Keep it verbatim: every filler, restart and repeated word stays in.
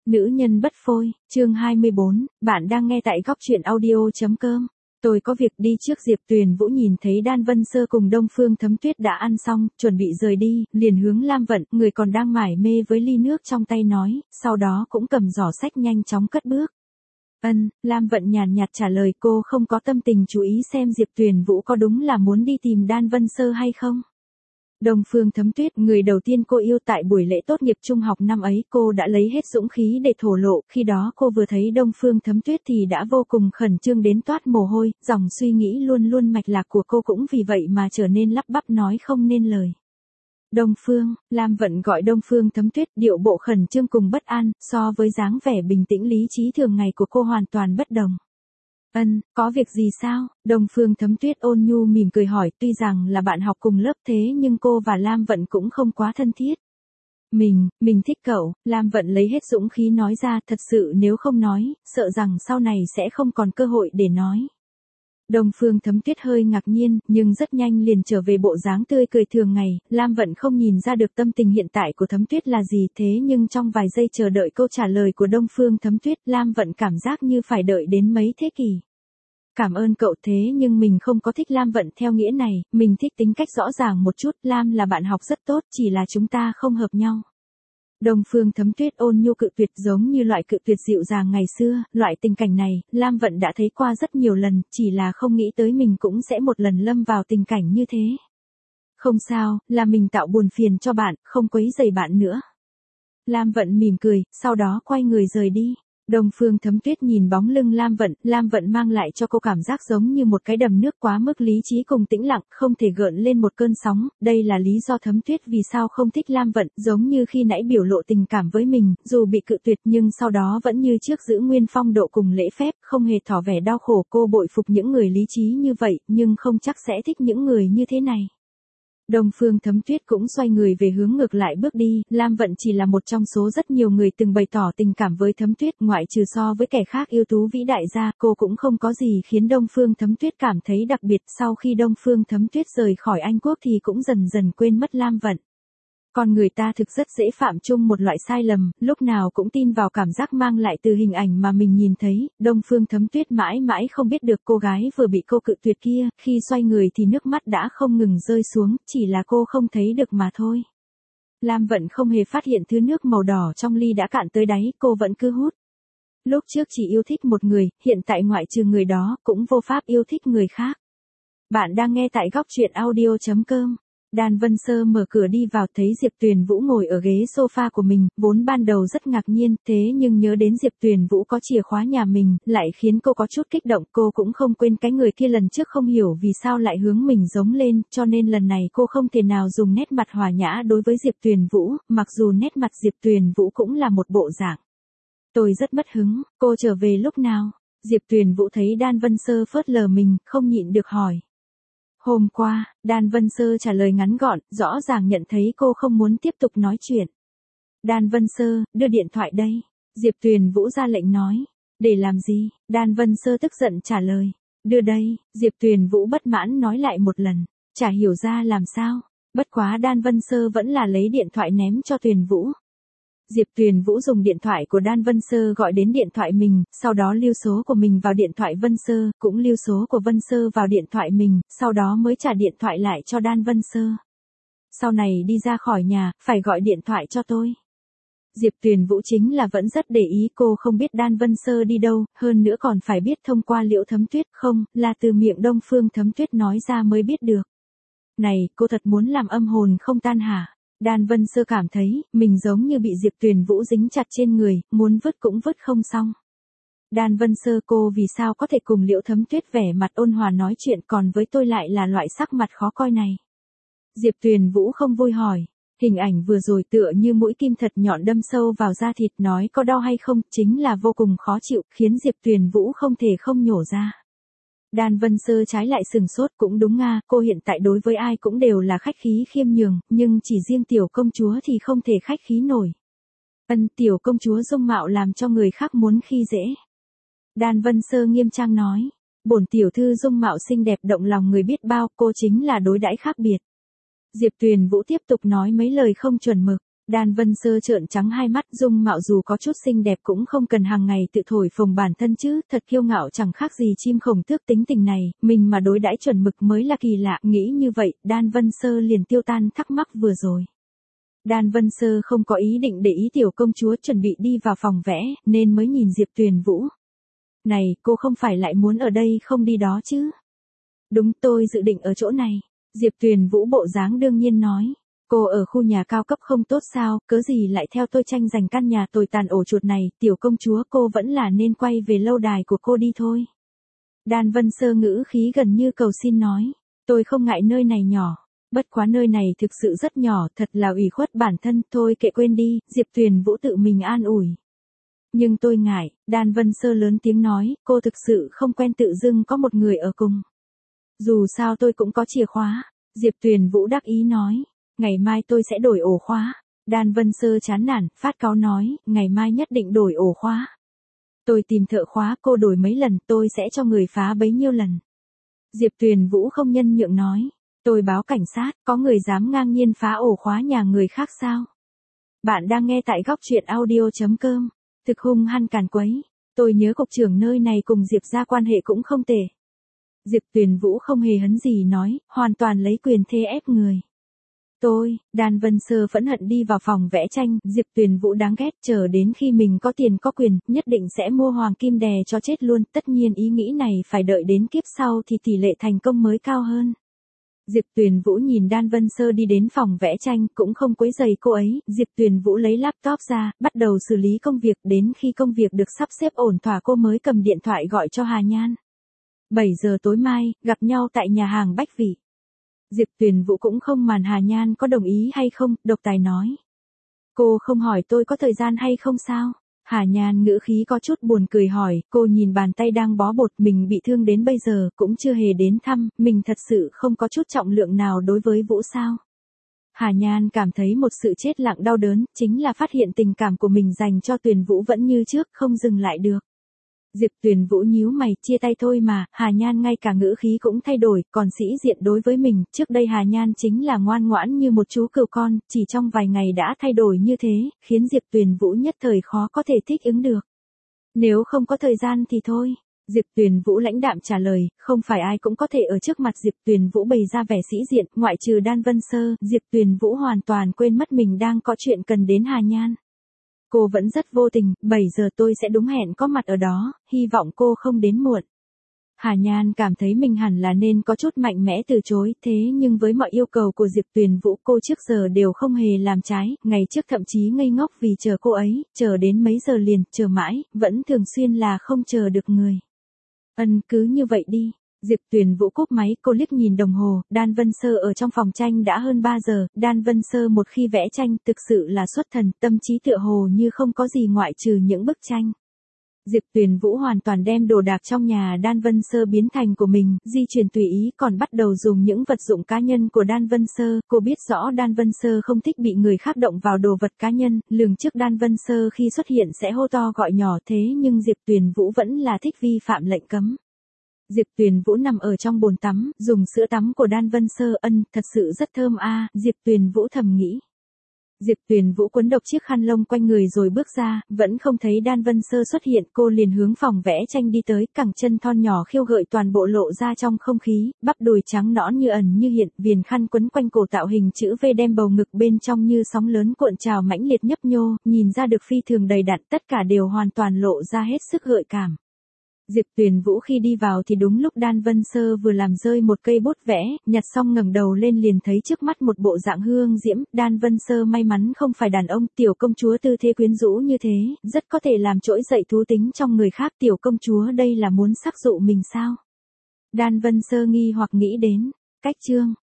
Nữ nhân bất phôi, chương hai mươi bốn, bạn đang nghe tại góc truyện audio.com. Tôi có việc đi trước. Diệp Tuyền Vũ nhìn thấy Đan Vân Sơ cùng Đông Phương Thấm Tuyết đã ăn xong, chuẩn bị rời đi, liền hướng Lam Vận, người còn đang mải mê với ly nước trong tay nói, sau đó cũng cầm giỏ sách nhanh chóng cất bước. Ân, Lam Vận nhàn nhạt trả lời, cô không có tâm tình chú ý xem Diệp Tuyền Vũ có đúng là muốn đi tìm Đan Vân Sơ hay không. Đông Phương Thấm Tuyết, người đầu tiên cô yêu tại buổi lễ tốt nghiệp trung học năm ấy, cô đã lấy hết dũng khí để thổ lộ, khi đó cô vừa thấy Đông Phương Thấm Tuyết thì đã vô cùng khẩn trương đến toát mồ hôi, dòng suy nghĩ luôn luôn mạch lạc của cô cũng vì vậy mà trở nên lắp bắp nói không nên lời. Đông Phương, Lam Vận gọi Đông Phương Thấm Tuyết, điệu bộ khẩn trương cùng bất an, so với dáng vẻ bình tĩnh lý trí thường ngày của cô hoàn toàn bất đồng. Ân, có việc gì sao? Đông Phương Thấm Tuyết ôn nhu mỉm cười hỏi, tuy rằng là bạn học cùng lớp thế nhưng cô và Lam Vận cũng không quá thân thiết. Mình, mình thích cậu. Lam Vận lấy hết dũng khí nói ra, thật sự nếu không nói, sợ rằng sau này sẽ không còn cơ hội để nói. Đông Phương Thấm Tuyết hơi ngạc nhiên, nhưng rất nhanh liền trở về bộ dáng tươi cười thường ngày. Lam Vận không nhìn ra được tâm tình hiện tại của Thấm Tuyết là gì, thế nhưng trong vài giây chờ đợi câu trả lời của Đông Phương Thấm Tuyết, Lam Vận cảm giác như phải đợi đến mấy thế kỷ. Cảm ơn cậu, thế nhưng mình không có thích Lam Vận theo nghĩa này, mình thích tính cách rõ ràng một chút. Lam là bạn học rất tốt, chỉ là chúng ta không hợp nhau. Đông Phương Thấm Tuyết ôn nhu cự tuyệt, giống như loại cự tuyệt dịu dàng ngày xưa. Loại tình cảnh này, Lam Vận đã thấy qua rất nhiều lần, chỉ là không nghĩ tới mình cũng sẽ một lần lâm vào tình cảnh như thế. Không sao, là mình tạo buồn phiền cho bạn, không quấy rầy bạn nữa. Lam Vận mỉm cười, sau đó quay người rời đi. Đông Phương Thấm Tuyết nhìn bóng lưng Lam Vận, Lam Vận mang lại cho cô cảm giác giống như một cái đầm nước quá mức lý trí cùng tĩnh lặng, không thể gợn lên một cơn sóng. Đây là lý do Thấm Tuyết vì sao không thích Lam Vận, giống như khi nãy biểu lộ tình cảm với mình, dù bị cự tuyệt nhưng sau đó vẫn như trước giữ nguyên phong độ cùng lễ phép, không hề tỏ vẻ đau khổ. Cô bội phục những người lý trí như vậy, nhưng không chắc sẽ thích những người như thế này. Đông Phương Thấm Tuyết cũng xoay người về hướng ngược lại bước đi. Lam Vận chỉ là một trong số rất nhiều người từng bày tỏ tình cảm với Thấm Tuyết, ngoại trừ so với kẻ khác yêu tú vĩ đại ra, cô cũng không có gì khiến Đông Phương Thấm Tuyết cảm thấy đặc biệt. Sau khi Đông Phương Thấm Tuyết rời khỏi Anh Quốc thì cũng dần dần quên mất Lam Vận. Con người ta thực rất dễ phạm chung một loại sai lầm, lúc nào cũng tin vào cảm giác mang lại từ hình ảnh mà mình nhìn thấy. Đông Phương Thấm Tuyết mãi mãi không biết được cô gái vừa bị cô cự tuyệt kia, khi xoay người thì nước mắt đã không ngừng rơi xuống, chỉ là cô không thấy được mà thôi. Lam Vận không hề phát hiện thứ nước màu đỏ trong ly đã cạn tới đáy, cô vẫn cứ hút. Lúc trước chỉ yêu thích một người, hiện tại ngoại trừ người đó, cũng vô pháp yêu thích người khác. Bạn đang nghe tại góc truyện audio.com. Đan Vân Sơ mở cửa đi vào, thấy Diệp Tuyền Vũ ngồi ở ghế sofa của mình, vốn ban đầu rất ngạc nhiên, thế nhưng nhớ đến Diệp Tuyền Vũ có chìa khóa nhà mình, lại khiến cô có chút kích động. Cô cũng không quên cái người kia lần trước không hiểu vì sao lại hướng mình giống lên, cho nên lần này cô không thể nào dùng nét mặt hòa nhã đối với Diệp Tuyền Vũ, mặc dù nét mặt Diệp Tuyền Vũ cũng là một bộ dạng. Tôi rất mất hứng, cô trở về lúc nào? Diệp Tuyền Vũ thấy Đan Vân Sơ phớt lờ mình, không nhịn được hỏi. Hôm qua, Đan Vân Sơ trả lời ngắn gọn, rõ ràng nhận thấy cô không muốn tiếp tục nói chuyện. Đan Vân Sơ, đưa điện thoại đây. Diệp Tuyền Vũ ra lệnh nói. Để làm gì? Đan Vân Sơ tức giận trả lời. Đưa đây. Diệp Tuyền Vũ bất mãn nói lại một lần. Chả hiểu ra làm sao. Bất quá Đan Vân Sơ vẫn là lấy điện thoại ném cho Tuyền Vũ. Diệp Tuyền Vũ dùng điện thoại của Đan Vân Sơ gọi đến điện thoại mình, sau đó lưu số của mình vào điện thoại Vân Sơ, cũng lưu số của Vân Sơ vào điện thoại mình, sau đó mới trả điện thoại lại cho Đan Vân Sơ. Sau này đi ra khỏi nhà, phải gọi điện thoại cho tôi. Diệp Tuyền Vũ chính là vẫn rất để ý, cô không biết Đan Vân Sơ đi đâu, hơn nữa còn phải biết thông qua Liễu Thấm Tuyết, không, là từ miệng Đông Phương Thấm Tuyết nói ra mới biết được. Này, cô thật muốn làm âm hồn không tan hả? Đan Vân Sơ cảm thấy, mình giống như bị Diệp Tuyền Vũ dính chặt trên người, muốn vứt cũng vứt không xong. Đan Vân Sơ, cô vì sao có thể cùng Liễu Thấm Tuyết vẻ mặt ôn hòa nói chuyện, còn với tôi lại là loại sắc mặt khó coi này? Diệp Tuyền Vũ không vui hỏi. Hình ảnh vừa rồi tựa như mũi kim thật nhọn đâm sâu vào da thịt, nói có đau hay không, chính là vô cùng khó chịu, khiến Diệp Tuyền Vũ không thể không nhổ ra. Đan Vân Sơ trái lại sừng sốt, cũng đúng nga, cô hiện tại đối với ai cũng đều là khách khí khiêm nhường, nhưng chỉ riêng tiểu công chúa thì không thể khách khí nổi. Ân, tiểu công chúa dung mạo làm cho người khác muốn khi dễ. Đan Vân Sơ nghiêm trang nói, bổn tiểu thư dung mạo xinh đẹp động lòng người biết bao, cô chính là đối đãi khác biệt. Diệp Tuyền Vũ tiếp tục nói mấy lời không chuẩn mực. Đan Vân Sơ trợn trắng hai mắt, dung mạo dù có chút xinh đẹp cũng không cần hàng ngày tự thổi phồng bản thân chứ, thật kiêu ngạo chẳng khác gì chim khổng tước tính tình này, mình mà đối đãi chuẩn mực mới là kỳ lạ, nghĩ như vậy, Đan Vân Sơ liền tiêu tan thắc mắc vừa rồi. Đan Vân Sơ không có ý định để ý tiểu công chúa chuẩn bị đi vào phòng vẽ, nên mới nhìn Diệp Tuyền Vũ. Này, cô không phải lại muốn ở đây không đi đó chứ? Đúng, tôi dự định ở chỗ này. Diệp Tuyền Vũ bộ dáng đương nhiên nói. Cô ở khu nhà cao cấp không tốt sao, cớ gì lại theo tôi tranh giành căn nhà tồi tàn ổ chuột này, tiểu công chúa cô vẫn là nên quay về lâu đài của cô đi thôi. Đan Vân Sơ ngữ khí gần như cầu xin nói, tôi không ngại nơi này nhỏ, bất quá nơi này thực sự rất nhỏ, thật là ủy khuất bản thân, thôi kệ quên đi, Diệp Tuyền Vũ tự mình an ủi. Nhưng tôi ngại, Đan Vân Sơ lớn tiếng nói, cô thực sự không quen tự dưng có một người ở cùng. Dù sao tôi cũng có chìa khóa, Diệp Tuyền Vũ đắc ý nói. Ngày mai tôi sẽ đổi ổ khóa. Đan Vân Sơ chán nản, phát cáu nói, ngày mai nhất định đổi ổ khóa. Tôi tìm thợ khóa, cô đổi mấy lần, tôi sẽ cho người phá bấy nhiêu lần. Diệp Tuyền Vũ không nhân nhượng nói, tôi báo cảnh sát, có người dám ngang nhiên phá ổ khóa nhà người khác sao? Bạn đang nghe tại góc truyện audio chấm com, thực hung hăng càn quấy, tôi nhớ cục trưởng nơi này cùng Diệp gia quan hệ cũng không tệ. Diệp Tuyền Vũ không hề hấn gì nói, hoàn toàn lấy quyền thế ép người. Tôi, Đan Vân Sơ phẫn hận đi vào phòng vẽ tranh, Diệp Tuyền Vũ đáng ghét, chờ đến khi mình có tiền có quyền, nhất định sẽ mua hoàng kim đè cho chết luôn, tất nhiên ý nghĩ này phải đợi đến kiếp sau thì tỷ lệ thành công mới cao hơn. Diệp Tuyền Vũ nhìn Đan Vân Sơ đi đến phòng vẽ tranh, cũng không quấy rầy cô ấy, Diệp Tuyền Vũ lấy laptop ra, bắt đầu xử lý công việc, đến khi công việc được sắp xếp ổn thỏa cô mới cầm điện thoại gọi cho Hà Nhan. bảy giờ tối mai, gặp nhau tại nhà hàng Bách Vị. Diệp Tuyền Vũ cũng không màn Hà Nhan có đồng ý hay không, độc tài nói. Cô không hỏi tôi có thời gian hay không sao? Hà Nhan ngữ khí có chút buồn cười hỏi, cô nhìn bàn tay đang bó bột, mình bị thương đến bây giờ, cũng chưa hề đến thăm, mình thật sự không có chút trọng lượng nào đối với Vũ sao? Hà Nhan cảm thấy một sự chết lặng đau đớn, chính là phát hiện tình cảm của mình dành cho Tuyền Vũ vẫn như trước, không dừng lại được. Diệp Tuyền Vũ nhíu mày, chia tay thôi mà, Hà Nhan ngay cả ngữ khí cũng thay đổi, còn sĩ diện đối với mình, trước đây Hà Nhan chính là ngoan ngoãn như một chú cừu con, chỉ trong vài ngày đã thay đổi như thế, khiến Diệp Tuyền Vũ nhất thời khó có thể thích ứng được. Nếu không có thời gian thì thôi. Diệp Tuyền Vũ lãnh đạm trả lời, không phải ai cũng có thể ở trước mặt Diệp Tuyền Vũ bày ra vẻ sĩ diện, ngoại trừ Đan Vân Sơ, Diệp Tuyền Vũ hoàn toàn quên mất mình đang có chuyện cần đến Hà Nhan. Cô vẫn rất vô tình, bảy giờ tôi sẽ đúng hẹn có mặt ở đó, hy vọng cô không đến muộn. Hà Nhan cảm thấy mình hẳn là nên có chút mạnh mẽ từ chối, thế nhưng với mọi yêu cầu của Diệp Tuyền Vũ cô trước giờ đều không hề làm trái, ngày trước thậm chí ngây ngốc vì chờ cô ấy, chờ đến mấy giờ liền, chờ mãi, vẫn thường xuyên là không chờ được người. Ân cứ như vậy đi. Diệp Tuyền Vũ cúp máy, cô liếc nhìn đồng hồ, Đan Vân Sơ ở trong phòng tranh đã hơn ba giờ, Đan Vân Sơ một khi vẽ tranh thực sự là xuất thần, tâm trí tựa hồ như không có gì ngoại trừ những bức tranh. Diệp Tuyền Vũ hoàn toàn đem đồ đạc trong nhà Đan Vân Sơ biến thành của mình, di chuyển tùy ý, còn bắt đầu dùng những vật dụng cá nhân của Đan Vân Sơ, cô biết rõ Đan Vân Sơ không thích bị người khác động vào đồ vật cá nhân, lường trước Đan Vân Sơ khi xuất hiện sẽ hô to gọi nhỏ thế nhưng Diệp Tuyền Vũ vẫn là thích vi phạm lệnh cấm. Diệp Tuyền Vũ nằm ở trong bồn tắm, dùng sữa tắm của Đan Vân Sơ, ân, thật sự rất thơm a, Diệp Tuyền Vũ thầm nghĩ. Diệp Tuyền Vũ quấn độc chiếc khăn lông quanh người rồi bước ra, vẫn không thấy Đan Vân Sơ xuất hiện, cô liền hướng phòng vẽ tranh đi tới, cẳng chân thon nhỏ khiêu gợi toàn bộ lộ ra trong không khí, bắp đùi trắng nõn như ẩn như hiện, viền khăn quấn quanh cổ tạo hình chữ V đem bầu ngực bên trong như sóng lớn cuộn trào mãnh liệt nhấp nhô, nhìn ra được phi thường đầy đặn, tất cả đều hoàn toàn lộ ra hết sức gợi cảm. Diệp Tuyền Vũ khi đi vào thì đúng lúc Đan Vân Sơ vừa làm rơi một cây bút vẽ, nhặt xong ngẩng đầu lên liền thấy trước mắt một bộ dạng hương diễm, Đan Vân Sơ may mắn không phải đàn ông, tiểu công chúa tư thế quyến rũ như thế, rất có thể làm trỗi dậy thú tính trong người khác, tiểu công chúa đây là muốn sắc dụ mình sao? Đan Vân Sơ nghi hoặc nghĩ đến, cách chương.